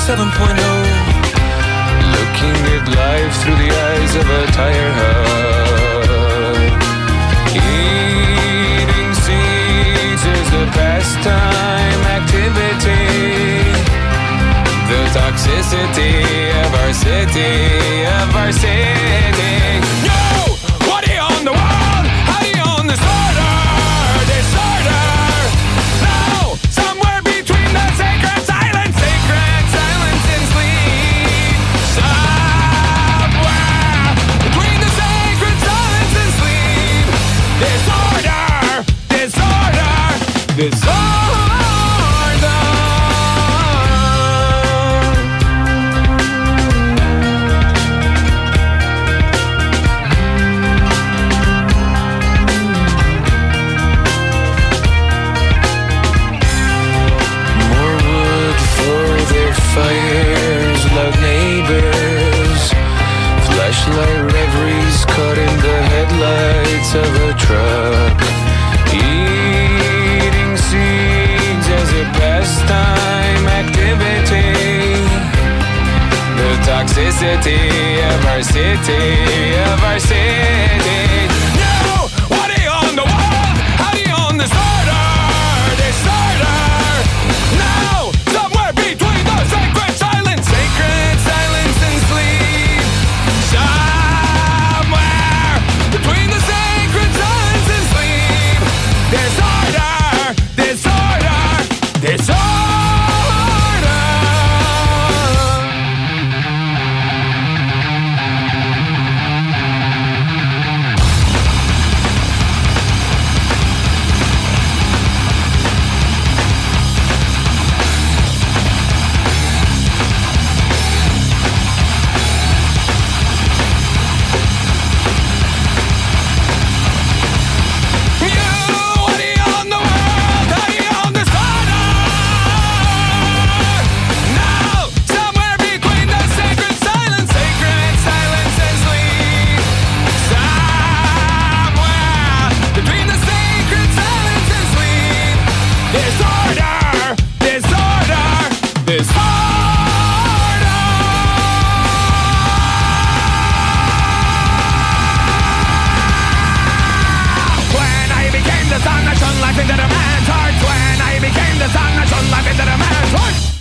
7.0, looking at life through the eyes of a tire hub. Eating seeds is a pastime activity. The toxicity of our city, of our city. Yo! What do you own the world? How do you own disorder? Disorder! No! Somewhere between the sacred silence and sleep. Somewhere between the sacred silence and sleep. Disorder! Disorder! Disorder! Fires, loud neighbors, flashlight reveries caught in the headlights of a truck. Eating seeds as a pastime activity. The toxicity of our city, of our city. No! What do you own the world? How do you own disorder? Disorder! No! Somewhere between the sacred silence and sleep. Somewhere between the sacred silence and sleep. Disorder, disorder, disorder. Life into the man's heart. When I became the sun, I shone life into the man's heart.